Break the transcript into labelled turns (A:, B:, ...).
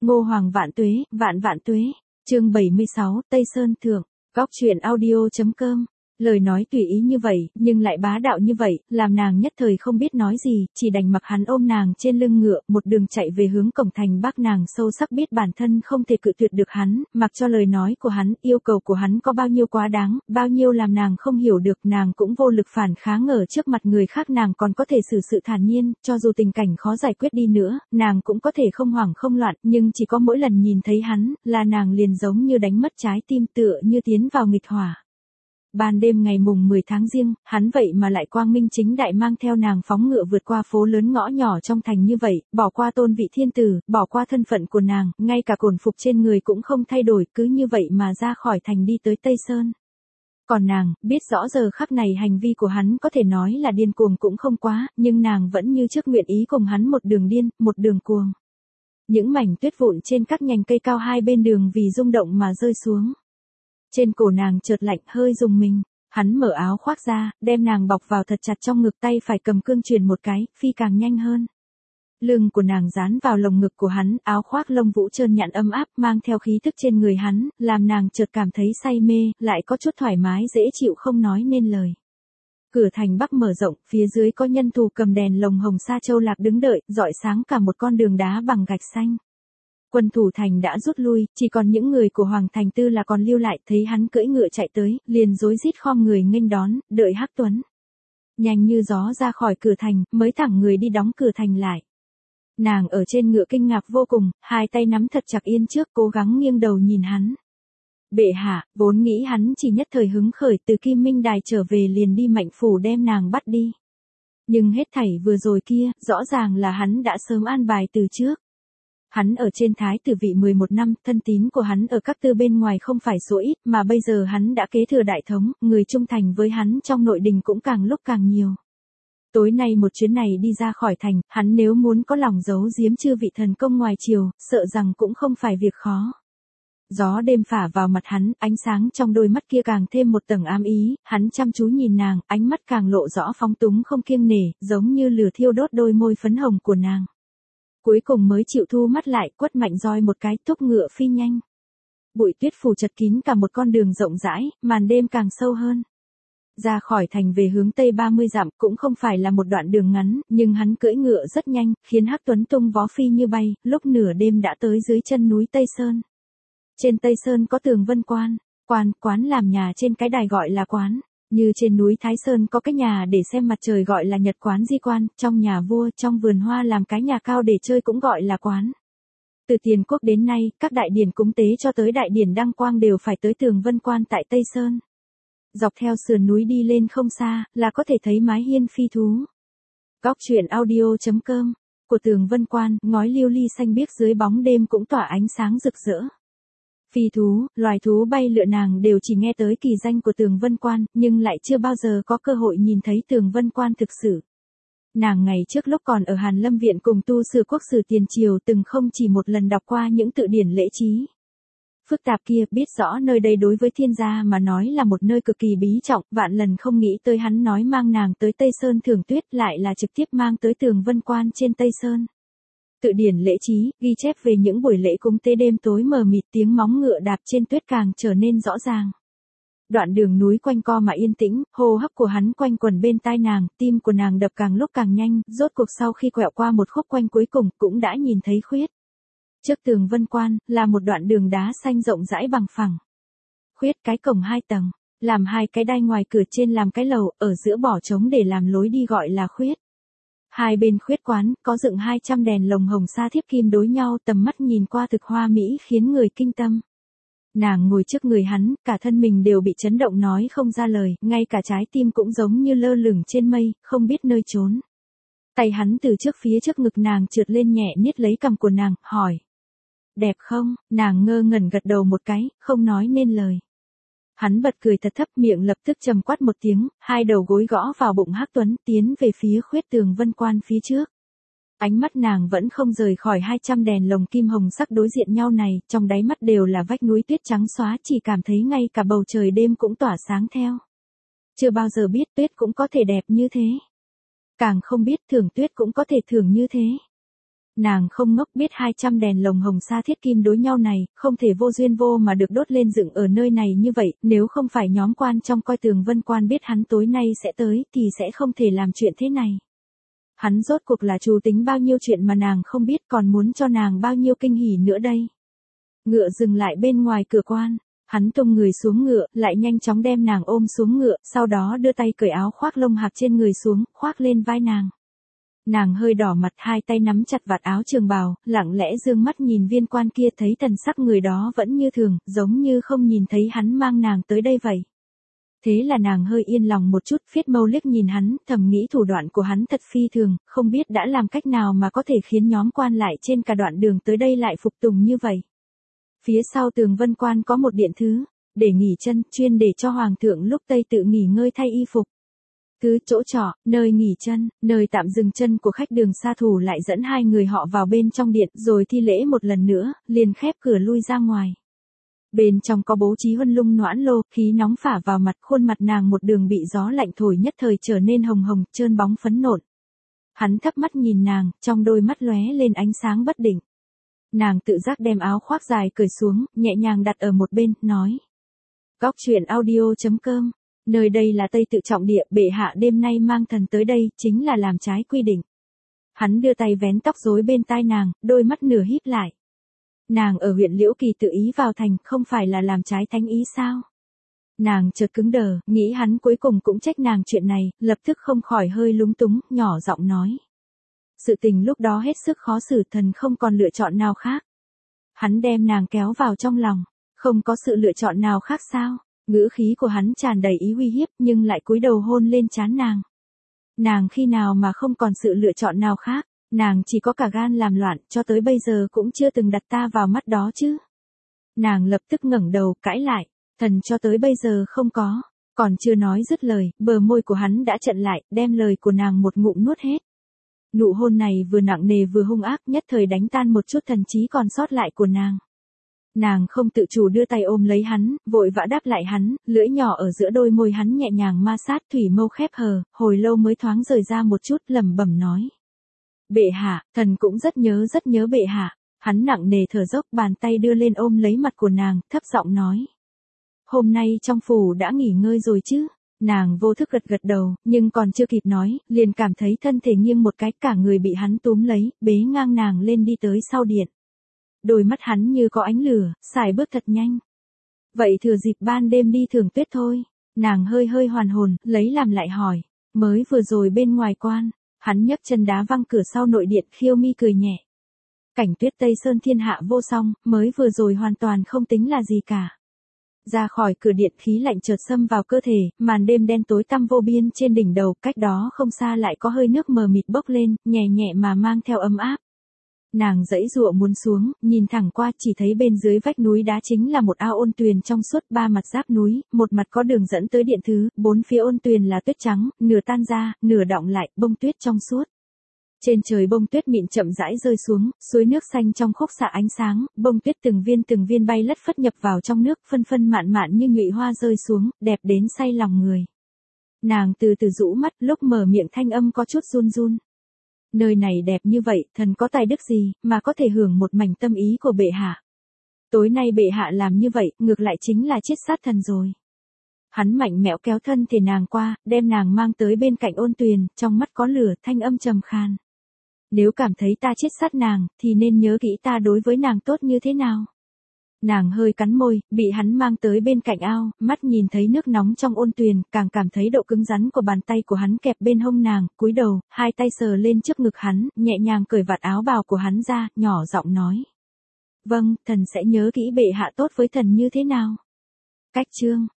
A: Ngô Hoàng vạn tuế, vạn vạn tuế. Chương 76, Tây Sơn Thượng. Góc truyện audio.com. Lời nói tùy ý như vậy, nhưng lại bá đạo như vậy, làm nàng nhất thời không biết nói gì, chỉ đành mặc hắn ôm nàng trên lưng ngựa, một đường chạy về hướng cổng thành Bắc. Nàng sâu sắc biết bản thân không thể cự tuyệt được hắn, mặc cho lời nói của hắn, yêu cầu của hắn có bao nhiêu quá đáng, bao nhiêu làm nàng không hiểu được, nàng cũng vô lực phản kháng. Ở trước mặt người khác nàng còn có thể xử sự thản nhiên, cho dù tình cảnh khó giải quyết đi nữa, nàng cũng có thể không hoảng không loạn, nhưng chỉ có mỗi lần nhìn thấy hắn, là nàng liền giống như đánh mất trái tim, tựa như tiến vào nghịch hỏa. Ban đêm ngày mùng 10 tháng Giêng, hắn vậy mà lại quang minh chính đại mang theo nàng phóng ngựa vượt qua phố lớn ngõ nhỏ trong thành như vậy, bỏ qua tôn vị thiên tử, bỏ qua thân phận của nàng, ngay cả cổn phục trên người cũng không thay đổi, cứ như vậy mà ra khỏi thành đi tới Tây Sơn. Còn nàng, biết rõ giờ khắc này hành vi của hắn có thể nói là điên cuồng cũng không quá, nhưng nàng vẫn như trước nguyện ý cùng hắn một đường điên, một đường cuồng. Những mảnh tuyết vụn trên các nhành cây cao hai bên đường vì rung động mà rơi xuống. Trên cổ nàng chợt lạnh, hơi rùng mình, hắn mở áo khoác ra, đem nàng bọc vào thật chặt trong ngực, tay phải cầm cương chuyền một cái, phi càng nhanh hơn. Lưng của nàng dán vào lồng ngực của hắn, áo khoác lông vũ trơn nhẵn ấm áp, mang theo khí thức trên người hắn, làm nàng chợt cảm thấy say mê, lại có chút thoải mái dễ chịu không nói nên lời. Cửa thành Bắc mở rộng, phía dưới có nhân thủ cầm đèn lồng hồng sa châu lạc đứng đợi, rọi sáng cả một con đường đá bằng gạch xanh. Quân thủ thành đã rút lui, chỉ còn những người của Hoàng Thành Tư là còn lưu lại, thấy hắn cưỡi ngựa chạy tới, liền rối rít khom người nghênh đón, đợi Hắc Tuấn. Nhanh như gió ra khỏi cửa thành, mới thẳng người đi đóng cửa thành lại. Nàng ở trên ngựa kinh ngạc vô cùng, hai tay nắm thật chặt yên trước, cố gắng nghiêng đầu nhìn hắn. Bệ hạ, vốn nghĩ hắn chỉ nhất thời hứng khởi, từ Kim Minh Đài trở về liền đi Mạnh phủ đem nàng bắt đi. Nhưng hết thảy vừa rồi kia, rõ ràng là hắn đã sớm an bài từ trước. Hắn ở trên thái tử vị 11 năm, thân tín của hắn ở các tư bên ngoài không phải số ít, mà bây giờ hắn đã kế thừa đại thống, người trung thành với hắn trong nội đình cũng càng lúc càng nhiều. Tối nay một chuyến này đi ra khỏi thành, hắn nếu muốn có lòng giấu giếm chư vị thần công ngoài triều, sợ rằng cũng không phải việc khó. Gió đêm phả vào mặt hắn, ánh sáng trong đôi mắt kia càng thêm một tầng ám ý, hắn chăm chú nhìn nàng, ánh mắt càng lộ rõ phóng túng không kiêng nể, giống như lửa thiêu đốt đôi môi phấn hồng của nàng. Cuối cùng mới chịu thu mắt lại, quất mạnh roi một cái, thúc ngựa phi nhanh. Bụi tuyết phủ chật kín cả một con đường rộng rãi, màn đêm càng sâu hơn. Ra khỏi thành về hướng tây 30 dặm cũng không phải là một đoạn đường ngắn, nhưng hắn cưỡi ngựa rất nhanh, khiến Hắc Tuấn tung vó phi như bay, lúc nửa đêm đã tới dưới chân núi Tây Sơn. Trên Tây Sơn có tường vân quan, quán làm nhà trên cái đài gọi là quán. Như trên núi Thái Sơn có cái nhà để xem mặt trời gọi là Nhật quán di quan, trong nhà vua, trong vườn hoa làm cái nhà cao để chơi cũng gọi là quán. Từ tiền quốc đến nay, các đại điển cúng tế cho tới đại điển đăng quang đều phải tới tường vân quan tại Tây Sơn. Dọc theo sườn núi đi lên không xa, là có thể thấy mái hiên phi thú. Góc truyện audio.com. Của tường vân quan, ngói liêu ly xanh biếc dưới bóng đêm cũng tỏa ánh sáng rực rỡ. Phi thú, loài thú bay lượn nàng đều chỉ nghe tới kỳ danh của tường vân quan, nhưng lại chưa bao giờ có cơ hội nhìn thấy tường vân quan thực sự. Nàng ngày trước lúc còn ở Hàn Lâm Viện cùng tu sử quốc sử tiền triều từng không chỉ một lần đọc qua những tự điển lễ trí phức tạp kia, biết rõ nơi đây đối với thiên gia mà nói là một nơi cực kỳ bí trọng, vạn lần không nghĩ tới hắn nói mang nàng tới Tây Sơn thưởng tuyết lại là trực tiếp mang tới tường vân quan trên Tây Sơn. Tự điển lễ trí, ghi chép về những buổi lễ cúng tế đêm tối mờ mịt, tiếng móng ngựa đạp trên tuyết càng trở nên rõ ràng. Đoạn đường núi quanh co mà yên tĩnh, hô hấp của hắn quanh quẩn bên tai nàng, tim của nàng đập càng lúc càng nhanh, rốt cuộc sau khi quẹo qua một khúc quanh cuối cùng, cũng đã nhìn thấy khuyết. Trước tường vân quan, là một đoạn đường đá xanh rộng rãi bằng phẳng. Khuyết cái cổng 2 tầng, làm 2 cái đai ngoài cửa trên làm cái lầu, ở giữa bỏ trống để làm lối đi gọi là khuyết. Hai bên khuyết quán, có dựng 200 đèn lồng hồng sa thiếp kim đối nhau, tầm mắt nhìn qua thực hoa mỹ khiến người kinh tâm. Nàng ngồi trước người hắn, cả thân mình đều bị chấn động nói không ra lời, ngay cả trái tim cũng giống như lơ lửng trên mây, không biết nơi trốn. Tay hắn từ trước phía trước ngực nàng trượt lên nhẹ niết lấy cằm của nàng, hỏi. Đẹp không? Nàng ngơ ngẩn gật đầu một cái, không nói nên lời. Hắn bật cười thật thấp, miệng lập tức trầm quát một tiếng, hai đầu gối gõ vào bụng Hắc Tuấn, tiến về phía khuyết tường vân quan phía trước. Ánh mắt nàng vẫn không rời khỏi 200 đèn lồng kim hồng sắc đối diện nhau này, trong đáy mắt đều là vách núi tuyết trắng xóa, chỉ cảm thấy ngay cả bầu trời đêm cũng tỏa sáng theo. Chưa bao giờ biết tuyết cũng có thể đẹp như thế. Càng không biết thưởng tuyết cũng có thể thưởng như thế. Nàng không ngốc, biết 200 đèn lồng hồng sa thiết kim đối nhau này, không thể vô duyên vô mà được đốt lên dựng ở nơi này như vậy, nếu không phải nhóm quan trong coi tường Vân Quan biết hắn tối nay sẽ tới, thì sẽ không thể làm chuyện thế này. Hắn rốt cuộc là chủ tính bao nhiêu chuyện mà nàng không biết, còn muốn cho nàng bao nhiêu kinh hỉ nữa đây. Ngựa dừng lại bên ngoài cửa quan, hắn tung người xuống ngựa, lại nhanh chóng đem nàng ôm xuống ngựa, sau đó đưa tay cởi áo khoác lông hạc trên người xuống, khoác lên vai nàng. Nàng hơi đỏ mặt, hai tay nắm chặt vạt áo trường bào, lặng lẽ dương mắt nhìn viên quan kia, thấy thần sắc người đó vẫn như thường, giống như không nhìn thấy hắn mang nàng tới đây vậy. Thế là nàng hơi yên lòng một chút, phiết mâu liếc nhìn hắn, thầm nghĩ thủ đoạn của hắn thật phi thường, không biết đã làm cách nào mà có thể khiến nhóm quan lại trên cả đoạn đường tới đây lại phục tùng như vậy. Phía sau tường Vân Quan có một điện thứ, để nghỉ chân, chuyên để cho hoàng thượng lúc Tây tự nghỉ ngơi thay y phục. Thứ chỗ trọ, nơi nghỉ chân, nơi tạm dừng chân của khách đường xa thủ lại dẫn hai người họ vào bên trong điện, rồi thi lễ một lần nữa, liền khép cửa lui ra ngoài. Bên trong có bố trí huân lung noãn lô, khí nóng phả vào mặt, khuôn mặt nàng một đường bị gió lạnh thổi nhất thời trở nên hồng hồng, trơn bóng phấn nộn. Hắn thấp mắt nhìn nàng, trong đôi mắt lóe lên ánh sáng bất định. Nàng tự giác đem áo khoác dài cởi xuống, nhẹ nhàng đặt ở một bên, nói. Góc truyện audio.com, nơi đây là Tây tự trọng địa, bệ hạ đêm nay mang thần tới đây, chính là làm trái quy định. Hắn đưa tay vén tóc rối bên tai nàng, đôi mắt nửa híp lại. Nàng ở huyện Liễu Kỳ tự ý vào thành, không phải là làm trái thánh ý sao? Nàng chợt cứng đờ, nghĩ hắn cuối cùng cũng trách nàng chuyện này, lập tức không khỏi hơi lúng túng, nhỏ giọng nói. Sự tình lúc đó hết sức khó xử, thần không còn lựa chọn nào khác. Hắn đem nàng kéo vào trong lòng, không có sự lựa chọn nào khác sao? Ngữ khí của hắn tràn đầy ý uy hiếp, nhưng lại cúi đầu hôn lên trán nàng. Nàng khi nào mà không còn sự lựa chọn nào khác? Nàng chỉ có cả gan làm loạn, cho tới bây giờ cũng chưa từng đặt ta vào mắt đó chứ. Nàng lập tức ngẩng đầu, cãi lại. Thần cho tới bây giờ không có. Còn chưa nói dứt lời, bờ môi của hắn đã chặn lại, đem lời của nàng một ngụm nuốt hết. Nụ hôn này vừa nặng nề vừa hung ác, nhất thời đánh tan một chút thần trí còn sót lại của nàng. Nàng không tự chủ đưa tay ôm lấy hắn, vội vã đáp lại hắn, lưỡi nhỏ ở giữa đôi môi hắn nhẹ nhàng ma sát, thủy mâu khép hờ, hồi lâu mới thoáng rời ra một chút, lẩm bẩm nói. Bệ hạ, thần cũng rất nhớ bệ hạ. Hắn nặng nề thở dốc, bàn tay đưa lên ôm lấy mặt của nàng, thấp giọng nói. Hôm nay trong phủ đã nghỉ ngơi rồi chứ? Nàng vô thức gật đầu, nhưng còn chưa kịp nói, liền cảm thấy thân thể nghiêng một cái, cả người bị hắn túm lấy, bế ngang nàng lên đi tới sau điện. Đôi mắt hắn như có ánh lửa, xài bước thật nhanh. Vậy thừa dịp ban đêm đi thưởng tuyết thôi. Nàng hơi hoàn hồn, lấy làm lại hỏi. Mới vừa rồi bên ngoài quan, hắn nhấc chân đá văng cửa sau nội điện, khiêu mi cười nhẹ. Cảnh tuyết Tây Sơn thiên hạ vô song, mới vừa rồi hoàn toàn không tính là gì cả. Ra khỏi cửa điện, khí lạnh chợt xâm vào cơ thể, màn đêm đen tối tăm vô biên trên đỉnh đầu, cách đó không xa lại có hơi nước mờ mịt bốc lên, nhẹ nhẹ mà mang theo ấm áp. Nàng giãy giụa muốn xuống, nhìn thẳng qua, chỉ thấy bên dưới vách núi đá chính là một ao ôn tuyền trong suốt, ba mặt giáp núi, một mặt có đường dẫn tới điện thứ, bốn phía ôn tuyền là tuyết trắng, nửa tan ra, nửa đọng lại, bông tuyết trong suốt. Trên trời bông tuyết mịn chậm rãi rơi xuống, suối nước xanh trong khúc xạ ánh sáng, bông tuyết từng viên bay lất phất nhập vào trong nước, phân mạn như nhụy hoa rơi xuống, đẹp đến say lòng người. Nàng từ từ rũ mắt, lúc mở miệng thanh âm có chút run run. Nơi này đẹp như vậy, thần có tài đức gì, mà có thể hưởng một mảnh tâm ý của bệ hạ. Tối nay bệ hạ làm như vậy, ngược lại chính là chết sát thần rồi. Hắn mạnh mẽ kéo thân thể nàng qua, đem nàng mang tới bên cạnh ôn tuyền, trong mắt có lửa, thanh âm trầm khan. Nếu cảm thấy ta chết sát nàng, thì nên nhớ kỹ ta đối với nàng tốt như thế nào. Nàng hơi cắn môi, bị hắn mang tới bên cạnh ao, mắt nhìn thấy nước nóng trong ôn tuyền, càng cảm thấy độ cứng rắn của bàn tay của hắn kẹp bên hông nàng, cúi đầu, hai tay sờ lên trước ngực hắn, nhẹ nhàng cởi vạt áo bào của hắn ra, nhỏ giọng nói. Vâng, thần sẽ nhớ kỹ bệ hạ tốt với thần như thế nào. Cách chương